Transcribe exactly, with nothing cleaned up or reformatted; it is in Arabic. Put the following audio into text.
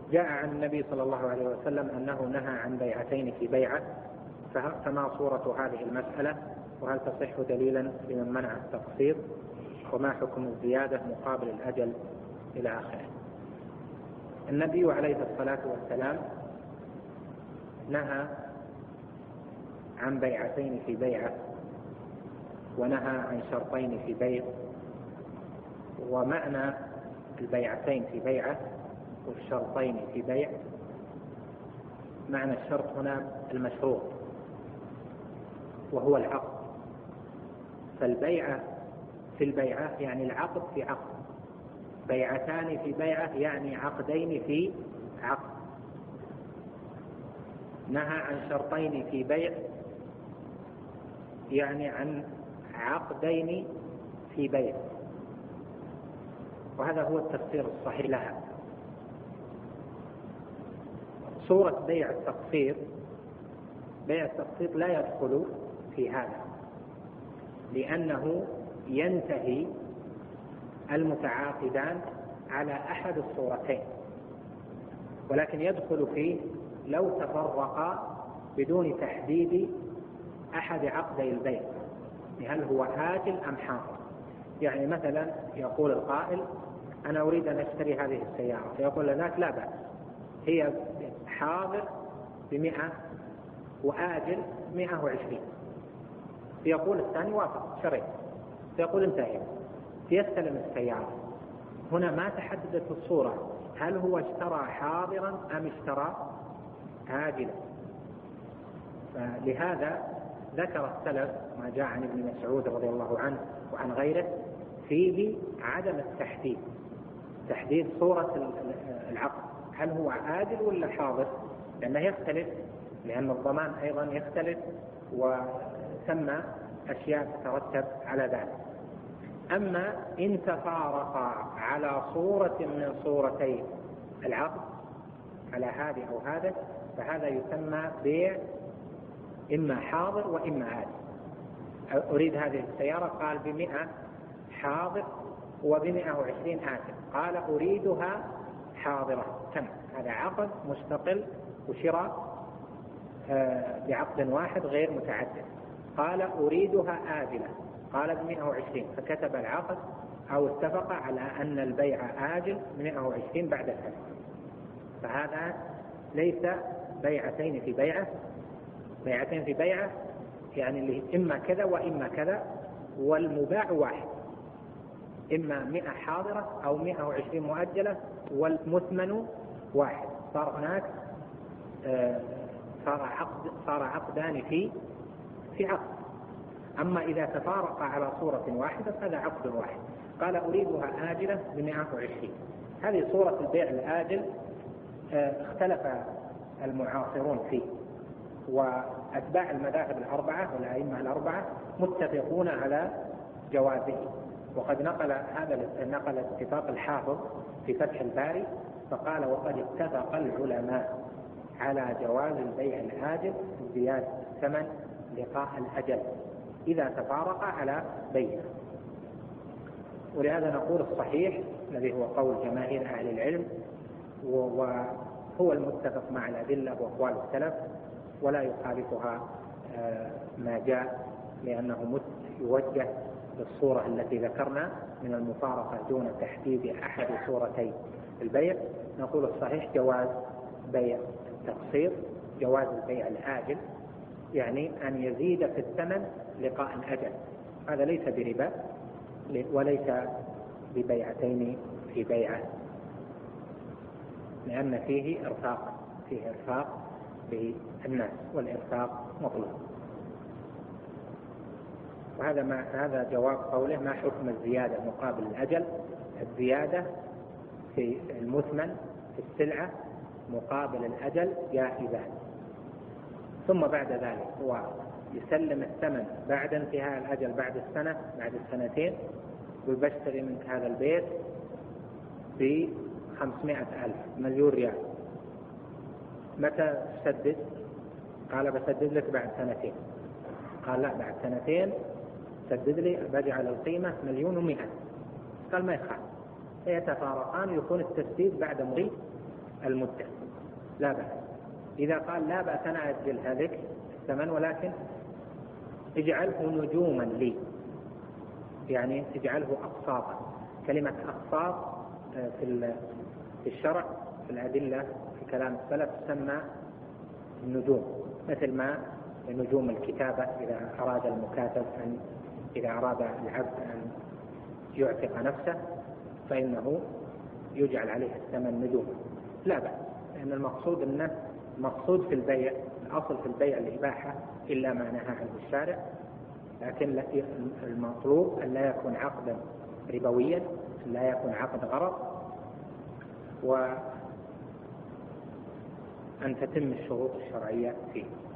جاء عن النبي صلى الله عليه وسلم أنه نهى عن بيعتين في بيعة، فما صورة هذه المسألة؟ وهل تصح دليلا لمن منع التقسيط؟ وما حكم الزيادة مقابل الأجل إلى آخره. النبي عليه الصلاة والسلام نهى عن بيعتين في بيعة، ونهى عن شرطين في بيع. ومعنى البيعتين في بيعة والشرطين في بيع، معنى الشرط هنا المشروط وهو العقد. فالبيعة في البيعة يعني العقد في عقد، بيعتان في بيعة يعني عقدين في عقد. نهى عن شرطين في بيع يعني عن عقدين في بيع، وهذا هو التفسير الصحيح لها. صورة بيع التقسيط، بيع التقسيط لا يدخل في هذا، لأنه ينتهي المتعاقدان على أحد الصورتين، ولكن يدخل فيه لو تفرقا بدون تحديد أحد عقدي البيع، هل هو آجل أم حاضر. يعني مثلا يقول القائل أنا أريد أن أشتري هذه السيارة، فيقول لذاك لا بأس، هي حاضر بمئة وآجل مئة وعشرين، فيقول الثاني وافق شريت، فيقول انتهي، فيستلم السيارة. هنا ما تحددت الصورة، هل هو اشترى حاضرا أم اشترى آجلا. فلهذا ذكر السلف ما جاء عن ابن مسعود رضي الله عنه وعن غيره فيه عدم التحديد، تحديد صورة العقد، هل هو آجل ولا حاضر، لأنه يختلف، لأن الضمان أيضا يختلف وثم أشياء تترتب على ذلك. أما إن تفارقا على صورة من صورتي العقد، على هذه أو هذا، فهذا يسمى بيع إما حاضر وإما آجل. أريد هذه السيارة، قال بمئة حاضر وبمئة وعشرين آجل، قال أريدها حاضرة، تم، هذا عقد مستقل وشراء بعقد واحد غير متعدد. قال أريدها آجلة، قال بمئة وعشرين، فكتب العقد أو اتفق على أن البيع آجل بمئة وعشرين بعد السنة. فهذا ليس بيعتين في بيعة. بيعتين في بيعة يعني اللي إما كذا وإما كذا، والمباع واحد، إما مئة حاضرة أو مئة وعشرين مؤجلة، والمثمن واحد. صار هناك صار عقد صار عقدان في في عقد. أما إذا تفارق على صورة واحدة فهذا عقد واحد. قال أريدها آجلة بمئة وعشرين، هذه صورة البيع الآجل اختلف المعاصرون فيه، وأتباع المذاهب الأربعة والأئمة الأربعة متفقون على جوازه. وقد نقل هذا نقل اتفاق الحافظ في فتح الباري فقال وقد اتفق العلماء على جواز البيع الآجل بزيادة الثمن لقاء الأجل إذا تفارق على بيع. ولهذا نقول الصحيح الذي هو قول جماهير أهل العلم وهو المتفق مع الأدلة وأقوال السلف، ولا يخالفها ما جاء، لأنه يوجه للصورة التي ذكرنا من المفارقة دون تحديد أحد صورتي البيع. نقول الصحيح جواز بيع التقسيط، جواز البيع الآجل، يعني أن يزيد في الثمن لقاء الأجل، هذا ليس بربا وليس ببيعتين في بيعة، لأن فيه إرفاق فيه إرفاق بالناس، والإرفاق مطلوب. وهذا ما هذا جواب قوله ما حكم الزيادة مقابل الأجل. الزيادة في المثمن في السلعة مقابل الأجل جائزة، ثم بعد ذلك هو يسلم الثمن بعد انتهاء الأجل بعد السنة بعد السنتين، ويبشتري منك هذا البيت بخمسمائة ألف مليون ريال، متى تسدد؟ قال بسدد لك بعد سنتين. قال لا، بعد سنتين سدد لي بجعل القيمة مليون ومئة. قال ما يخالف، يتفارقان، يكون التسديد بعد مضي المدة لا بأس. إذا قال لا بأس أنا أجل هذاك الثمن ولكن اجعله نجوما لي، يعني اجعله أقساطا. كلمة أقساط في الشرع في الأدلة في كلام السلف تسمى النجوم، مثل ما نجوم الكتابة إذا أراد المكاتب أن إذا أراد العبد أن يعتق نفسه فإنه يجعل عليه الثمن نجوما، لا بأس، لأن المقصود أنه مقصود في البيع، الأصل في البيع الإباحة إلا ما نهى عنه الشارع، لكن المطلوب أن لا يكون عقدا ربويا، لا يكون عقد غرض، وأن تتم الشروط الشرعية فيه.